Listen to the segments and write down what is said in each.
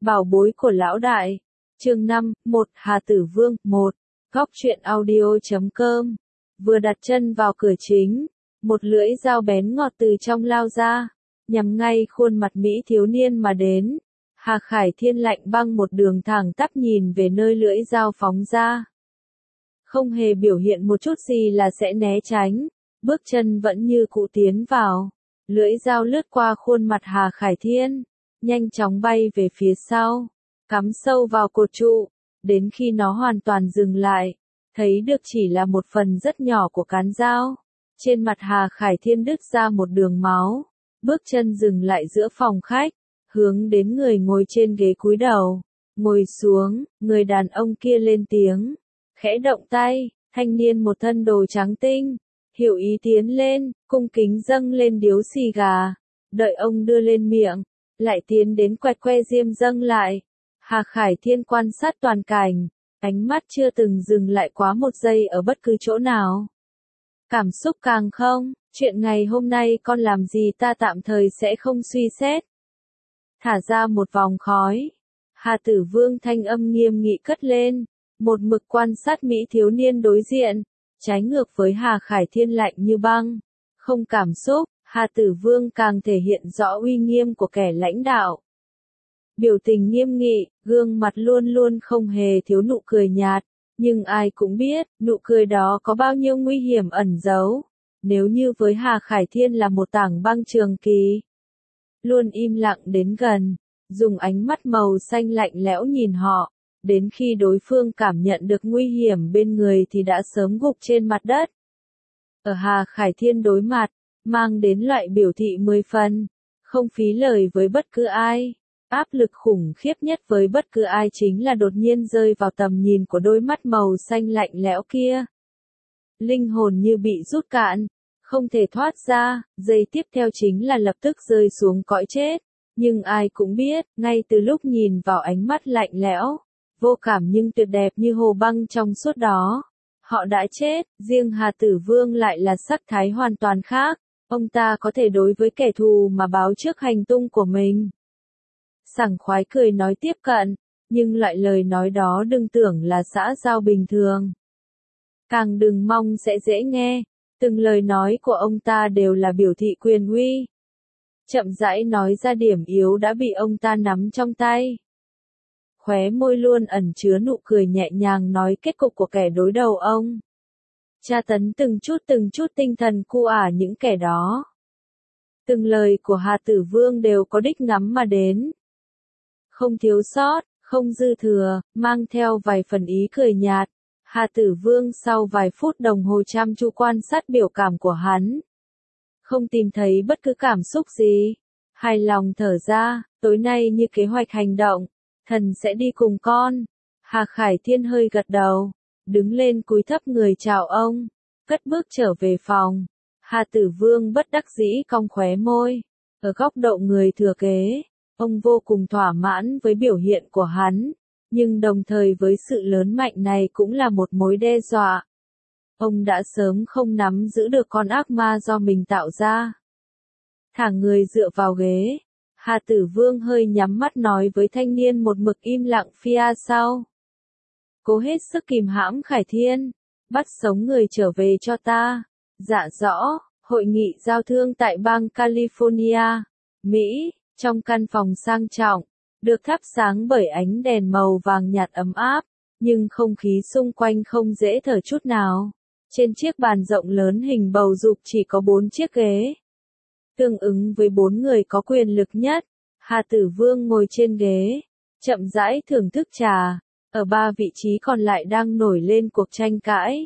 Bảo bối của lão đại. Chương 5, 1 Hà Tử Vương 1. Góc truyện audio.com. Vừa đặt chân vào cửa chính, một lưỡi dao bén ngọt từ trong lao ra, nhằm ngay khuôn mặt Mỹ thiếu niên mà đến. Hà Khải Thiên lạnh băng một đường thẳng tắp nhìn về nơi lưỡi dao phóng ra. Không hề biểu hiện một chút gì là sẽ né tránh, bước chân vẫn như cũ tiến vào. Lưỡi dao lướt qua khuôn mặt Hà Khải Thiên, nhanh chóng bay về phía sau, cắm sâu vào cột trụ, đến khi nó hoàn toàn dừng lại, thấy được chỉ là một phần rất nhỏ của cán dao. Trên mặt Hà Khải Thiên đứt ra một đường máu, bước chân dừng lại giữa phòng khách, hướng đến người ngồi trên ghế cúi đầu, ngồi xuống, người đàn ông kia lên tiếng, khẽ động tay, thanh niên một thân đồ trắng tinh, hiểu ý tiến lên, cung kính dâng lên điếu xì gà, đợi ông đưa lên miệng, lại tiến đến quẹt que diêm dâng lại. Hà Khải Thiên quan sát toàn cảnh, ánh mắt chưa từng dừng lại quá một giây ở bất cứ chỗ nào. Cảm xúc càng không, chuyện ngày hôm nay con làm gì ta tạm thời sẽ không suy xét. Thả ra một vòng khói, Hà Tử Vương thanh âm nghiêm nghị cất lên, một mực quan sát Mỹ thiếu niên đối diện, trái ngược với Hà Khải Thiên lạnh như băng, không cảm xúc, Hà Tử Vương càng thể hiện rõ uy nghiêm của kẻ lãnh đạo. Biểu tình nghiêm nghị, gương mặt luôn luôn không hề thiếu nụ cười nhạt, nhưng ai cũng biết, nụ cười đó có bao nhiêu nguy hiểm ẩn giấu. Nếu như với Hà Khải Thiên là một tảng băng trường kỳ, luôn im lặng đến gần, dùng ánh mắt màu xanh lạnh lẽo nhìn họ, đến khi đối phương cảm nhận được nguy hiểm bên người thì đã sớm gục trên mặt đất. Ở Hà Khải Thiên đối mặt, mang đến loại biểu thị 10 phần, không phí lời với bất cứ ai. Áp lực khủng khiếp nhất với bất cứ ai chính là đột nhiên rơi vào tầm nhìn của đôi mắt màu xanh lạnh lẽo kia. Linh hồn như bị rút cạn, không thể thoát ra, giây tiếp theo chính là lập tức rơi xuống cõi chết. Nhưng ai cũng biết, ngay từ lúc nhìn vào ánh mắt lạnh lẽo, vô cảm nhưng tuyệt đẹp như hồ băng trong suốt đó, họ đã chết. Riêng Hà Tử Vương lại là sắc thái hoàn toàn khác, ông ta có thể đối với kẻ thù mà báo trước hành tung của mình. Sảng khoái cười nói tiếp cận, nhưng loại lời nói đó đừng tưởng là xã giao bình thường. Càng đừng mong sẽ dễ nghe, từng lời nói của ông ta đều là biểu thị quyền uy. Chậm rãi nói ra điểm yếu đã bị ông ta nắm trong tay. Khóe môi luôn ẩn chứa nụ cười nhẹ nhàng nói kết cục của kẻ đối đầu ông. Tra tấn từng chút tinh thần cu những kẻ đó. Từng lời của Hà Tử Vương đều có đích ngắm mà đến. Không thiếu sót, không dư thừa, mang theo vài phần ý cười nhạt. Hà Tử Vương sau vài phút đồng hồ chăm chú quan sát biểu cảm của hắn, không tìm thấy bất cứ cảm xúc gì. Hài lòng thở ra, tối nay như kế hoạch hành động, thần sẽ đi cùng con. Hà Khải Thiên hơi gật đầu, đứng lên cúi thấp người chào ông, cất bước trở về phòng. Hà Tử Vương bất đắc dĩ cong khóe môi, ở góc độ người thừa kế, ông vô cùng thỏa mãn với biểu hiện của hắn, nhưng đồng thời với sự lớn mạnh này cũng là một mối đe dọa. Ông đã sớm không nắm giữ được con ác ma do mình tạo ra. Thả người dựa vào ghế, Hà Tử Vương hơi nhắm mắt nói với thanh niên một mực im lặng phía sau. Cố hết sức kìm hãm Khải Thiên, bắt sống người trở về cho ta. Dạ rõ, hội nghị giao thương tại bang California, Mỹ, trong căn phòng sang trọng, được thắp sáng bởi ánh đèn màu vàng nhạt ấm áp, nhưng không khí xung quanh không dễ thở chút nào. Trên chiếc bàn rộng lớn hình bầu dục chỉ có 4 chiếc ghế. Tương ứng với 4 người có quyền lực nhất, Hà Tử Vương ngồi trên ghế, chậm rãi thưởng thức trà, ở 3 vị trí còn lại đang nổi lên cuộc tranh cãi.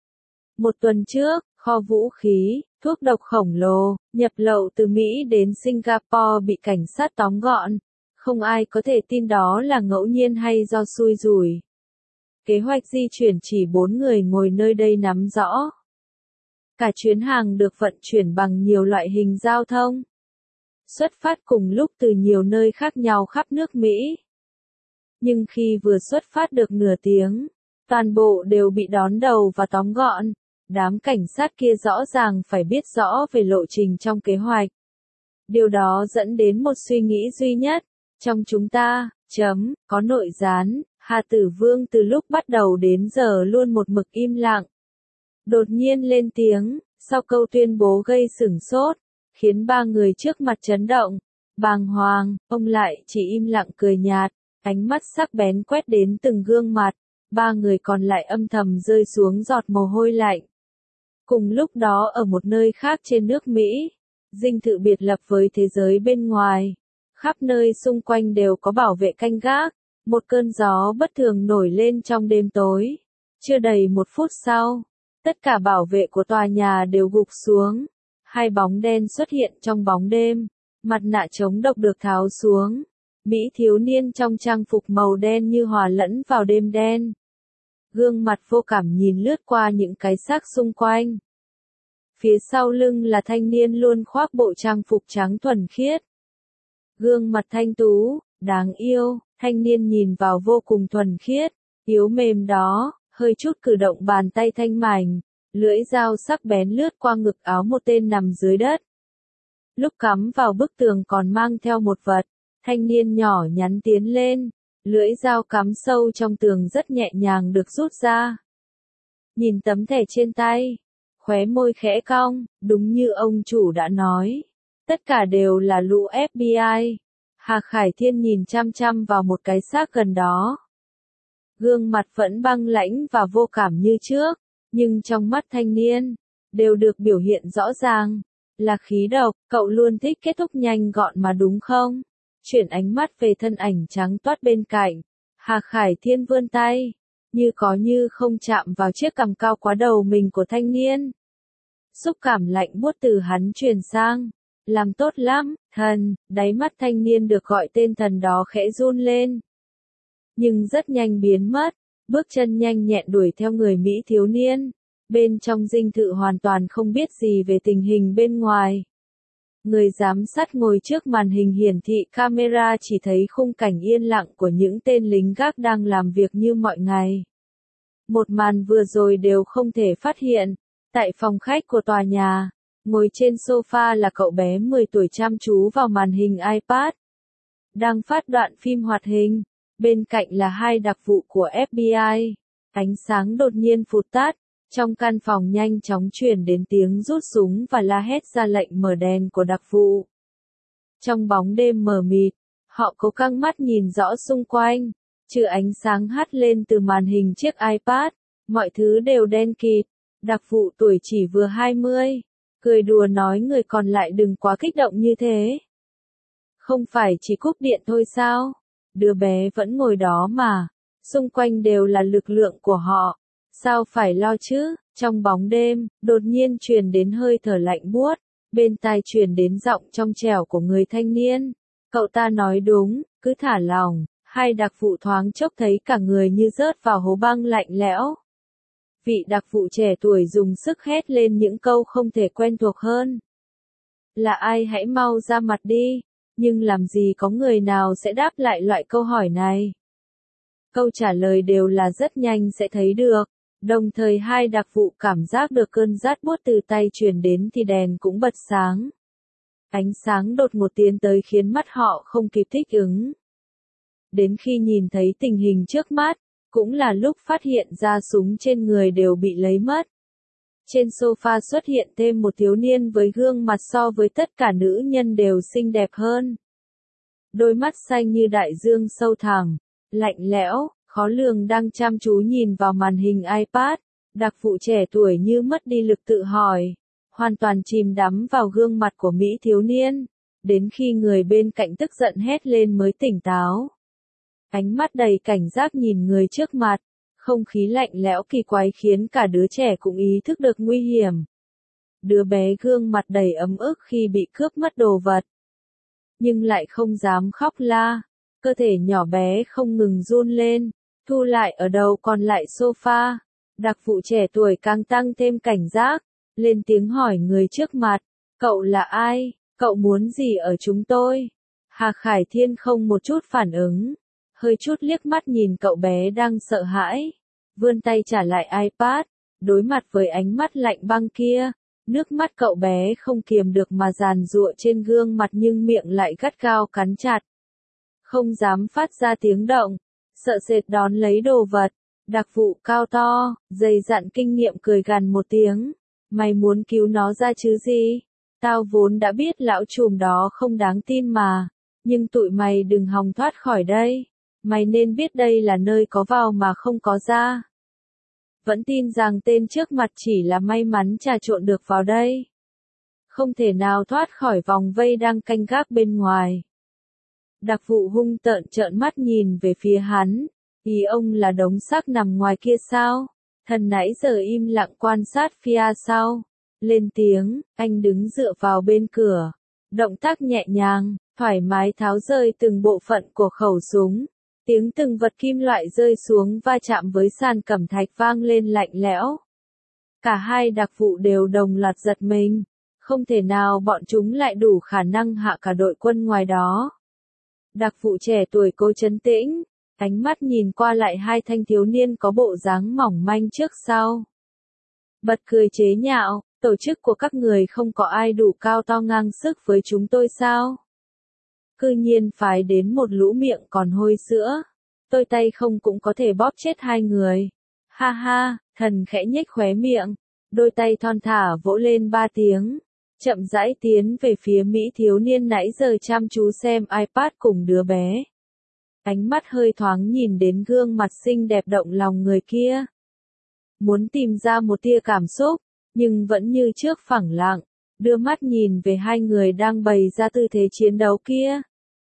Một tuần trước, kho vũ khí, thuốc độc khổng lồ, nhập lậu từ Mỹ đến Singapore bị cảnh sát tóm gọn. Không ai có thể tin đó là ngẫu nhiên hay do xui rủi. Kế hoạch di chuyển chỉ 4 người ngồi nơi đây nắm rõ. Cả chuyến hàng được vận chuyển bằng nhiều loại hình giao thông, xuất phát cùng lúc từ nhiều nơi khác nhau khắp nước Mỹ. Nhưng khi vừa xuất phát được nửa tiếng, toàn bộ đều bị đón đầu và tóm gọn. Đám cảnh sát kia rõ ràng phải biết rõ về lộ trình trong kế hoạch. Điều đó dẫn đến một suy nghĩ duy nhất, Trong chúng ta, có nội gián, Hà Tử Vương từ lúc bắt đầu đến giờ luôn một mực im lặng. Đột nhiên lên tiếng, sau câu tuyên bố gây sửng sốt, khiến ba người trước mặt chấn động, bàng hoàng, ông lại chỉ im lặng cười nhạt, ánh mắt sắc bén quét đến từng gương mặt, ba người còn lại âm thầm rơi xuống giọt mồ hôi lạnh. Cùng lúc đó ở một nơi khác trên nước Mỹ, dinh thự biệt lập với thế giới bên ngoài, khắp nơi xung quanh đều có bảo vệ canh gác, một cơn gió bất thường nổi lên trong đêm tối. Chưa đầy 1 phút sau, tất cả bảo vệ của tòa nhà đều gục xuống, hai bóng đen xuất hiện trong bóng đêm, mặt nạ chống độc được tháo xuống, Mỹ thiếu niên trong trang phục màu đen như hòa lẫn vào đêm đen. Gương mặt vô cảm nhìn lướt qua những cái xác xung quanh. Phía sau lưng là thanh niên luôn khoác bộ trang phục trắng thuần khiết. Gương mặt thanh tú, đáng yêu, thanh niên nhìn vào vô cùng thuần khiết, yếu mềm đó, hơi chút cử động bàn tay thanh mảnh, lưỡi dao sắc bén lướt qua ngực áo một tên nằm dưới đất. Lúc cắm vào bức tường còn mang theo một vật, thanh niên nhỏ nhắn tiến lên, lưỡi dao cắm sâu trong tường rất nhẹ nhàng được rút ra. Nhìn tấm thẻ trên tay, khóe môi khẽ cong, đúng như ông chủ đã nói. Tất cả đều là lũ FBI. Hà Khải Thiên nhìn chăm chăm vào một cái xác gần đó. Gương mặt vẫn băng lãnh và vô cảm như trước, nhưng trong mắt thanh niên, đều được biểu hiện rõ ràng, là khí độc. Cậu luôn thích kết thúc nhanh gọn mà đúng không? Chuyển ánh mắt về thân ảnh trắng toát bên cạnh, Hà Khải Thiên vươn tay, như có như không chạm vào chiếc cằm cao quá đầu mình của thanh niên. Xúc cảm lạnh buốt từ hắn truyền sang, làm tốt lắm, thần, đáy mắt thanh niên được gọi tên thần đó khẽ run lên. Nhưng rất nhanh biến mất, bước chân nhanh nhẹn đuổi theo người Mỹ thiếu niên. Bên trong dinh thự hoàn toàn không biết gì về tình hình bên ngoài. Người giám sát ngồi trước màn hình hiển thị camera chỉ thấy khung cảnh yên lặng của những tên lính gác đang làm việc như mọi ngày. Một màn vừa rồi đều không thể phát hiện. Tại phòng khách của tòa nhà, ngồi trên sofa là cậu bé 10 tuổi chăm chú vào màn hình iPad. Đang phát đoạn phim hoạt hình, bên cạnh là hai đặc vụ của FBI. Ánh sáng đột nhiên phụt tắt, trong căn phòng nhanh chóng truyền đến tiếng rút súng và la hét ra lệnh mở đèn của đặc vụ. Trong bóng đêm mờ mịt, họ cố căng mắt nhìn rõ xung quanh, trừ ánh sáng hắt lên từ màn hình chiếc iPad, mọi thứ đều đen kịt. Đặc vụ tuổi chỉ vừa 20, cười đùa nói người còn lại đừng quá kích động như thế. Không phải chỉ cúp điện thôi sao? Đứa bé vẫn ngồi đó mà, xung quanh đều là lực lượng của họ, sao phải lo chứ? Trong bóng đêm, đột nhiên truyền đến hơi thở lạnh buốt, bên tai truyền đến giọng trong trẻo của người thanh niên. Cậu ta nói đúng, cứ thả lòng. Hai đặc vụ thoáng chốc thấy cả người như rớt vào hố băng lạnh lẽo. Vị đặc vụ trẻ tuổi dùng sức hét lên những câu không thể quen thuộc hơn. Là ai hãy mau ra mặt đi, nhưng làm gì có người nào sẽ đáp lại loại câu hỏi này. Câu trả lời đều là rất nhanh sẽ thấy được, đồng thời hai đặc vụ cảm giác được cơn rát buốt từ tay truyền đến thì đèn cũng bật sáng. Ánh sáng đột ngột tiến tới khiến mắt họ không kịp thích ứng. Đến khi nhìn thấy tình hình trước mắt, cũng là lúc phát hiện ra súng trên người đều bị lấy mất. Trên sofa xuất hiện thêm một thiếu niên với gương mặt so với tất cả nữ nhân đều xinh đẹp hơn. Đôi mắt xanh như đại dương sâu thẳm, lạnh lẽo, khó lường đang chăm chú nhìn vào màn hình iPad. Đặc vụ trẻ tuổi như mất đi lực tự hỏi, hoàn toàn chìm đắm vào gương mặt của Mỹ thiếu niên, đến khi người bên cạnh tức giận hét lên mới tỉnh táo. Ánh mắt đầy cảnh giác nhìn người trước mặt, không khí lạnh lẽo kỳ quái khiến cả đứa trẻ cũng ý thức được nguy hiểm. Đứa bé gương mặt đầy ấm ức khi bị cướp mất đồ vật, nhưng lại không dám khóc la, cơ thể nhỏ bé không ngừng run lên, thu lại ở đầu còn lại sofa. Đặc vụ trẻ tuổi càng tăng thêm cảnh giác, lên tiếng hỏi người trước mặt, cậu là ai, cậu muốn gì ở chúng tôi? Hà Khải Thiên không một chút phản ứng, hơi chút liếc mắt nhìn cậu bé đang sợ hãi, vươn tay trả lại iPad, đối mặt với ánh mắt lạnh băng kia, nước mắt cậu bé không kiềm được mà giàn giụa trên gương mặt nhưng miệng lại gắt gao cắn chặt. không dám phát ra tiếng động, sợ sệt đón lấy đồ vật. Đặc vụ cao to, dày dặn kinh nghiệm cười gằn một tiếng, mày muốn cứu nó ra chứ gì? Tao vốn đã biết lão trùm đó không đáng tin mà, nhưng tụi mày đừng hòng thoát khỏi đây. Mày nên biết đây là nơi có vào mà không có ra. Vẫn tin rằng tên trước mặt chỉ là may mắn trà trộn được vào đây. Không thể nào thoát khỏi vòng vây đang canh gác bên ngoài. Đặc vụ hung tợn trợn mắt nhìn về phía hắn. Ý ông là đống xác nằm ngoài kia sao? Thần nãy giờ im lặng quan sát phía sau. Lên tiếng, anh đứng dựa vào bên cửa. Động tác nhẹ nhàng, thoải mái tháo rơi từng bộ phận của khẩu súng. Tiếng từng vật kim loại rơi xuống va chạm với sàn cẩm thạch vang lên lạnh lẽo. Cả hai đặc vụ đều đồng loạt giật mình. Không thể nào bọn chúng lại đủ khả năng hạ cả đội quân ngoài đó. Đặc vụ trẻ tuổi cố trấn tĩnh, ánh mắt nhìn qua lại hai thanh thiếu niên có bộ dáng mỏng manh trước sau. Bật cười chế nhạo, tổ chức của các người không có ai đủ cao to ngang sức với chúng tôi sao? Cư nhiên phái đến một lũ miệng còn hôi sữa. Tôi tay không cũng có thể bóp chết hai người. Ha ha, thần khẽ nhếch khóe miệng. Đôi tay thon thả vỗ lên 3 tiếng. Chậm rãi tiến về phía Mỹ thiếu niên nãy giờ chăm chú xem iPad cùng đứa bé. Ánh mắt hơi thoáng nhìn đến gương mặt xinh đẹp động lòng người kia. Muốn tìm ra một tia cảm xúc, nhưng vẫn như trước phẳng lặng, đưa mắt nhìn về hai người đang bày ra tư thế chiến đấu kia.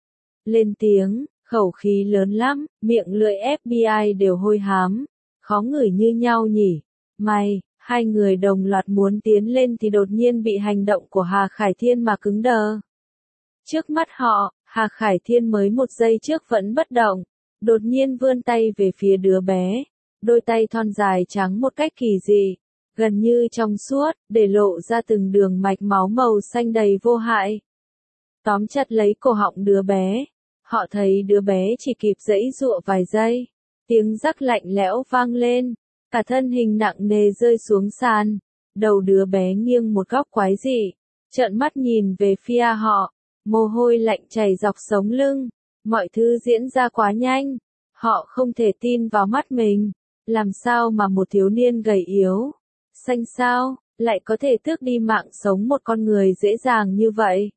Lên tiếng, khẩu khí lớn lắm, miệng lưỡi FBI đều hôi hám, khó ngửi như nhau nhỉ. Mày, hai người đồng loạt muốn tiến lên thì đột nhiên bị hành động của Hà Khải Thiên mà cứng đờ. Trước mắt họ, Hà Khải Thiên mới một giây trước vẫn bất động, đột nhiên vươn tay về phía đứa bé, đôi tay thon dài trắng một cách kỳ dị, gần như trong suốt, để lộ ra từng đường mạch máu màu xanh đầy vô hại. Tóm chặt lấy cổ họng đứa bé, họ thấy đứa bé chỉ kịp giãy giụa vài giây, tiếng rắc lạnh lẽo vang lên, cả thân hình nặng nề rơi xuống sàn, đầu đứa bé nghiêng một góc quái dị, trợn mắt nhìn về phía họ. Mồ hôi lạnh chảy dọc sống lưng, mọi thứ diễn ra quá nhanh, họ không thể tin vào mắt mình, làm sao mà một thiếu niên gầy yếu, xanh xao, lại có thể tước đi mạng sống một con người dễ dàng như vậy.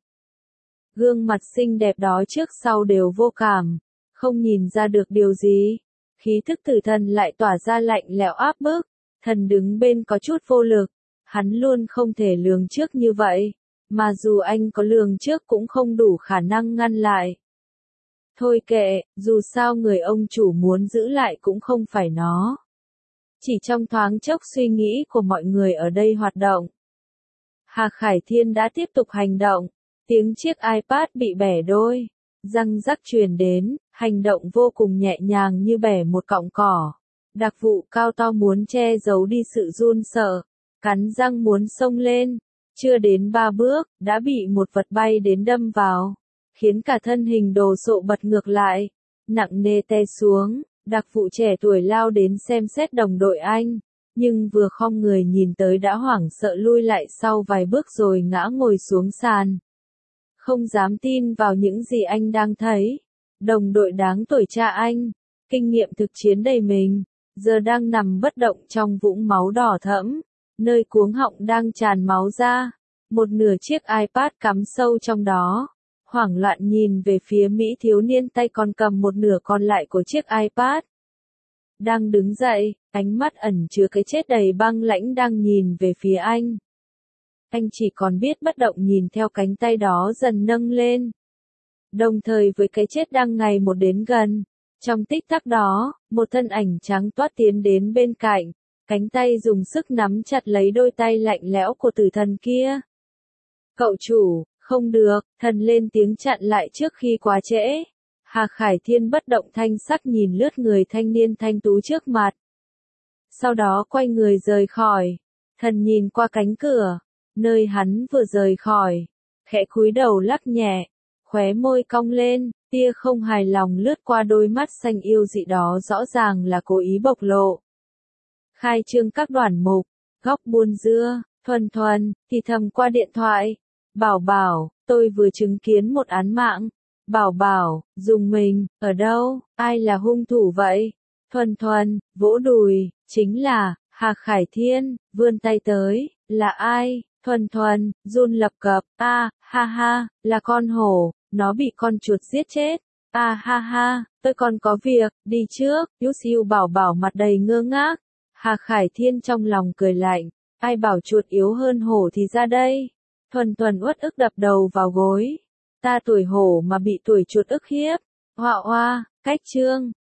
Gương mặt xinh đẹp đó trước sau đều vô cảm, không nhìn ra được điều gì, khí thức tử thần lại tỏa ra lạnh lẽo áp bức, thần đứng bên có chút vô lực, hắn luôn không thể lường trước như vậy. Mà dù anh có lường trước cũng không đủ khả năng ngăn lại. Thôi kệ, dù sao người ông chủ muốn giữ lại cũng không phải nó. Chỉ trong thoáng chốc suy nghĩ của mọi người ở đây hoạt động. Hà Khải Thiên đã tiếp tục hành động. Tiếng chiếc iPad bị bẻ đôi. Răng rắc truyền đến, hành động vô cùng nhẹ nhàng như bẻ một cọng cỏ. Đặc vụ cao to muốn che giấu đi sự run sợ. Cắn răng muốn xông lên. Chưa đến 3 bước, đã bị một vật bay đến đâm vào, khiến cả thân hình đồ sộ bật ngược lại, nặng nề té xuống. Đặc vụ trẻ tuổi lao đến xem xét đồng đội anh, nhưng vừa khom người nhìn tới đã hoảng sợ lui lại sau vài bước rồi ngã ngồi xuống sàn. Không dám tin vào những gì anh đang thấy. Đồng đội đáng tuổi cha anh, kinh nghiệm thực chiến đầy mình, giờ đang nằm bất động trong vũng máu đỏ thẫm. Nơi cuống họng đang tràn máu ra, một nửa chiếc iPad cắm sâu trong đó, hoảng loạn nhìn về phía Mỹ thiếu niên tay còn cầm một nửa còn lại của chiếc iPad. Đang đứng dậy, ánh mắt ẩn chứa cái chết đầy băng lãnh đang nhìn về phía anh. Anh chỉ còn biết bất động nhìn theo cánh tay đó dần nâng lên. Đồng thời với cái chết đang ngày một đến gần, trong tích tắc đó, một thân ảnh trắng toát tiến đến bên cạnh. Cánh tay dùng sức nắm chặt lấy đôi tay lạnh lẽo của tử thần kia. Cậu chủ, không được, thần lên tiếng chặn lại trước khi quá trễ. Hà Khải Thiên bất động thanh sắc nhìn lướt người thanh niên thanh tú trước mặt. Sau đó quay người rời khỏi. Thần nhìn qua cánh cửa, nơi hắn vừa rời khỏi. Khẽ cúi đầu lắc nhẹ, khóe môi cong lên, tia không hài lòng lướt qua đôi mắt xanh yêu dị đó rõ ràng là cố ý bộc lộ. Khai trương các đoản mục, góc buôn dưa, thuần thuần, thì thầm qua điện thoại. Bảo bảo, tôi vừa chứng kiến một án mạng. Bảo Bảo, dùng mình, ở đâu, ai là hung thủ vậy? Thuần Thuần, vỗ đùi, chính là, Hạc Khải Thiên, vươn tay tới, là ai? Thuần Thuần, run lập cập, ha ha, là con hổ, nó bị con chuột giết chết. Ha ha, tôi còn có việc, đi trước, Siêu Bảo Bảo mặt đầy ngơ ngác. Hạc Khải Thiên trong lòng cười lạnh, ai bảo chuột yếu hơn hổ thì ra đây. Thuần Thuần uất ức đập đầu vào gối. Ta tuổi hổ mà bị tuổi chuột ức hiếp. Họa hoa, cách chương.